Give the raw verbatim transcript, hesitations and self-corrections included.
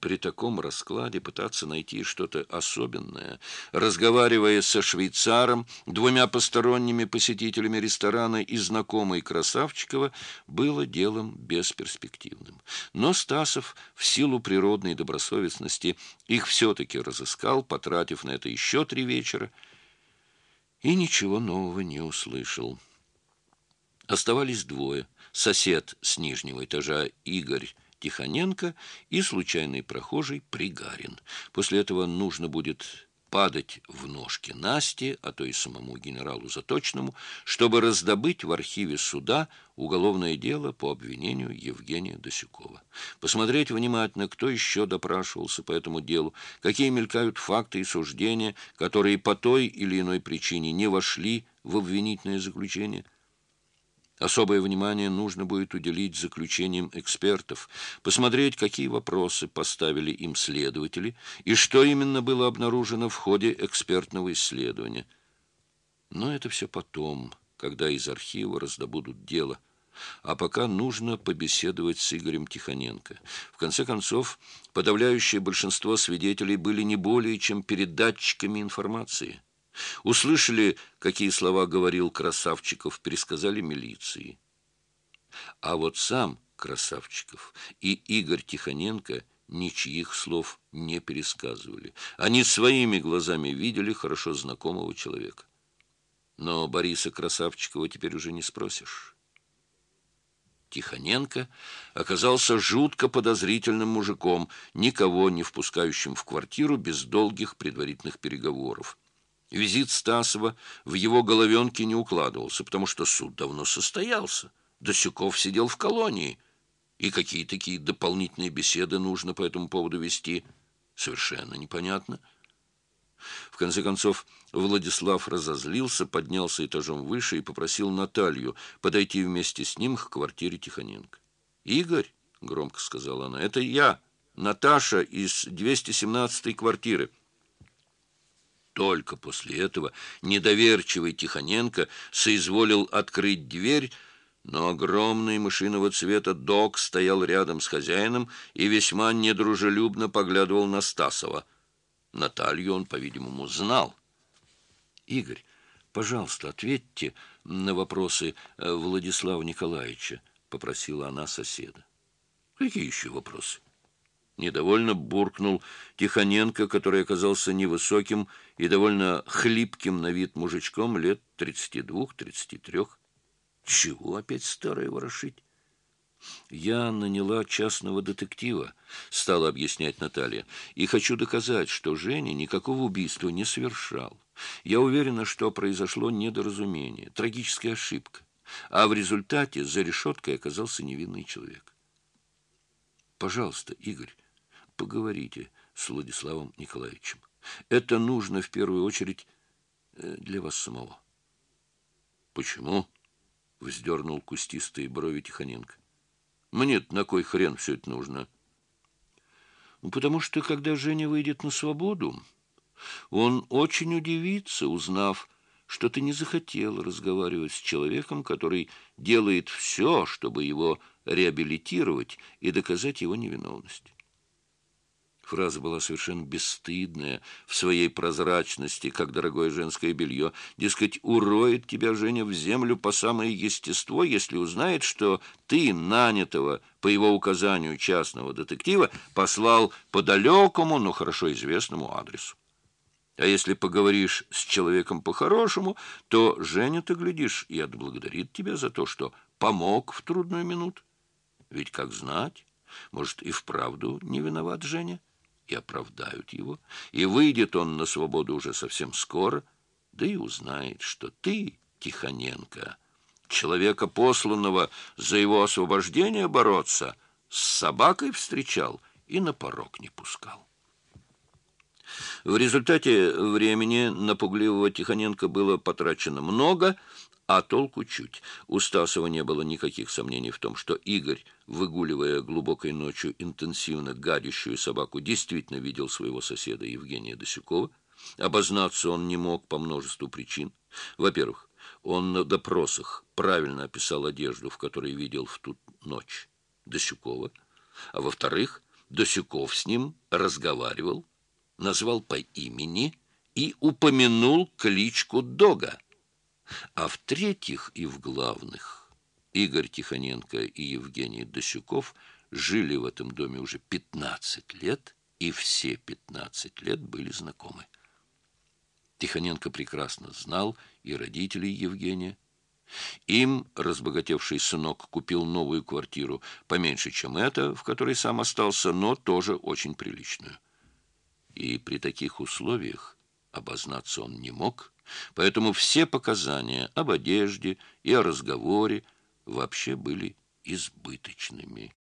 При таком раскладе пытаться найти что-то особенное, разговаривая со швейцаром, двумя посторонними посетителями ресторана и знакомой Красавчикова, было делом бесперспективным. Но Стасов, в силу природной добросовестности, их все-таки разыскал, потратив на это еще три вечера, и ничего нового не услышал. Оставались двое: сосед с нижнего этажа Игорь Тихоненко и случайный прохожий Пригарин. После этого нужно будет падать в ножки Насте, а то и самому генералу Заточному, чтобы раздобыть в архиве суда уголовное дело по обвинению Евгения Досюкова. Посмотреть внимательно, кто еще допрашивался по этому делу, какие мелькают факты и суждения, которые по той или иной причине не вошли в обвинительное заключение. Особое внимание нужно будет уделить заключениям экспертов, посмотреть, какие вопросы поставили им следователи и что именно было обнаружено в ходе экспертного исследования. Но это все потом, когда из архива раздобудут дело. А пока нужно побеседовать с Игорем Тихоненко. В конце концов, подавляющее большинство свидетелей были не более чем передатчиками информации. Услышали, какие слова говорил Красавчиков, пересказали милиции. А вот сам Красавчиков и Игорь Тихоненко ничьих слов не пересказывали. Они своими глазами видели хорошо знакомого человека. Но Бориса Красавчикова теперь уже не спросишь. Тихоненко оказался жутко подозрительным мужиком, никого не впускающим в квартиру без долгих предварительных переговоров. Визит Стасова в его головенке не укладывался, потому что суд давно состоялся. Досюков сидел в колонии, и какие такие дополнительные беседы нужно по этому поводу вести, совершенно непонятно. В конце концов, Владислав разозлился, поднялся этажом выше и попросил Наталью подойти вместе с ним к квартире Тихоненко. «Игорь», — громко сказала она, — «это я, Наташа из двести семнадцатой квартиры». Только после этого недоверчивый Тихоненко соизволил открыть дверь, но огромный мышиного цвета дог стоял рядом с хозяином и весьма недружелюбно поглядывал на Стасова. Наталью он, по-видимому, знал. «Игорь, пожалуйста, ответьте на вопросы Владислава Николаевича», — попросила она соседа. «Какие еще вопросы?» Недовольно буркнул Тихоненко, который оказался невысоким и довольно хлипким на вид мужичком лет тридцати двух-тридцати трех. Чего опять старое ворошить? «Я наняла частного детектива», — стала объяснять Наталья, «и хочу доказать, что Женя никакого убийства не совершал. Я уверена, что произошло недоразумение, трагическая ошибка, а в результате за решеткой оказался невинный человек. Пожалуйста, Игорь, поговорите с Владиславом Николаевичем. Это нужно в первую очередь для вас самого». «Почему?» — вздернул кустистые брови Тихоненко. «Мне-то на кой хрен все это нужно?» «Ну, потому что, когда Женя выйдет на свободу, он очень удивится, узнав, что ты не захотел разговаривать с человеком, который делает все, чтобы его реабилитировать и доказать его невиновность». Фраза была совершенно бесстыдная в своей прозрачности, как дорогое женское белье. Дескать, уроет тебя Женя в землю по самое естество, если узнает, что ты нанятого по его указанию частного детектива послал по далекому, но хорошо известному адресу. А если поговоришь с человеком по-хорошему, то Женя-то, глядишь, и отблагодарит тебя за то, что помог в трудную минуту. Ведь, как знать, может, и вправду не виноват Женя, и оправдают его, и выйдет он на свободу уже совсем скоро, да и узнает, что ты, Тихоненко, человека, посланного за его освобождение бороться, с собакой встречал и на порог не пускал. В результате времени на пугливого Тихоненко было потрачено много, а толку чуть. У Стасова не было никаких сомнений в том, что Игорь, выгуливая глубокой ночью интенсивно гадящую собаку, действительно видел своего соседа Евгения Досюкова. Обознаться он не мог по множеству причин. Во-первых, он на допросах правильно описал одежду, в которой видел в ту ночь Досюкова. А во-вторых, Досюков с ним разговаривал, назвал по имени и упомянул кличку Дога. А в-третьих и в главных, Игорь Тихоненко и Евгений Досюков жили в этом доме уже пятнадцать лет, и все пятнадцать лет были знакомы. Тихоненко прекрасно знал и родителей Евгения. Им разбогатевший сынок купил новую квартиру, поменьше, чем эта, в которой сам остался, но тоже очень приличную. И при таких условиях обознаться он не мог, поэтому все показания об одежде и о разговоре вообще были избыточными.